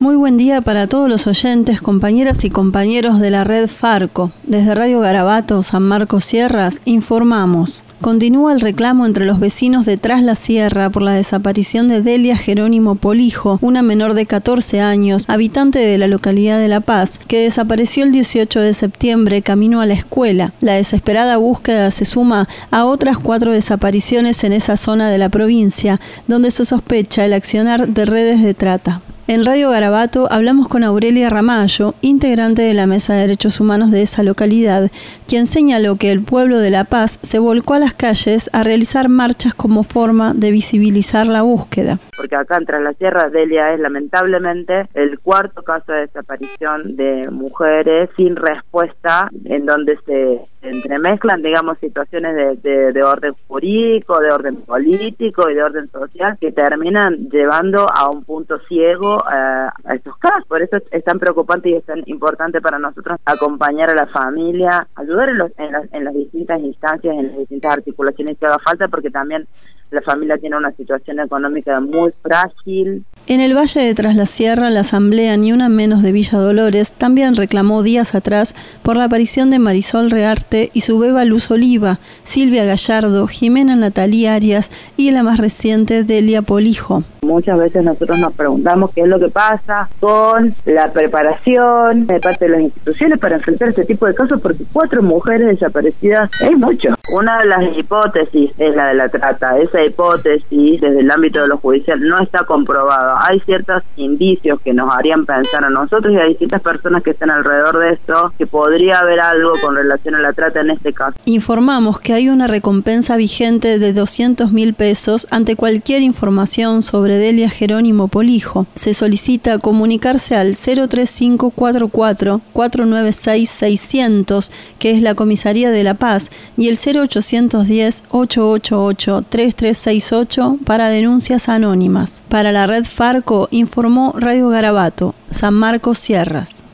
Muy buen día para todos los oyentes, compañeras y compañeros de la red Farco. Desde Radio Garabato, San Marcos Sierras, informamos. Continúa el reclamo entre los vecinos de Tras la Sierra por la desaparición de Delia Jerónimo Polijo, una menor de 14 años, habitante de la localidad de La Paz, que desapareció el 18 de septiembre camino a la escuela. La desesperada búsqueda se suma a otras 4 desapariciones en esa zona de la provincia, donde se sospecha el accionar de redes de trata. En Radio Garabato hablamos con Aurelia Ramallo, integrante de la Mesa de Derechos Humanos de esa localidad, quien señaló que el pueblo de La Paz se volcó a las calles a realizar marchas como forma de visibilizar la búsqueda. Porque acá en Tras la Sierra, Delia es lamentablemente el 4º caso de desaparición de mujeres sin respuesta, en donde se entremezclan, digamos, situaciones de orden jurídico, de orden político y de orden social que terminan llevando a un punto ciego a estos casos. Por eso es tan preocupante y es tan importante para nosotros acompañar a la familia, ayudar en las distintas instancias, en las distintas articulaciones que haga falta, porque también la familia tiene una situación económica muy frágil. En el Valle de Tras la Sierra, la Asamblea Ni Una Menos de Villa Dolores también reclamó días atrás por la aparición de Marisol Rearte y su beba Luz Oliva, Silvia Gallardo, Jimena Natalí Arias y la más reciente Delia Polijo. Muchas veces nosotros nos preguntamos qué es lo que pasa con la preparación de parte de las instituciones para enfrentar este tipo de casos, porque 4 mujeres desaparecidas es mucho. Una de las hipótesis es la de la trata. Esa hipótesis, desde el ámbito de lo judicial, no está comprobada. Hay ciertos indicios que nos harían pensar a nosotros y a distintas personas que están alrededor de esto, que podría haber algo con relación a la trata en este caso. Informamos que hay una recompensa vigente de 200.000 pesos ante cualquier información sobre Delia Jerónimo Polijo. Se solicita comunicarse al 03544 496 600, que es la Comisaría de La Paz, y el 0810 888 3368 para denuncias anónimas. Para la red Farco informó Radio Garabato, San Marcos Sierras.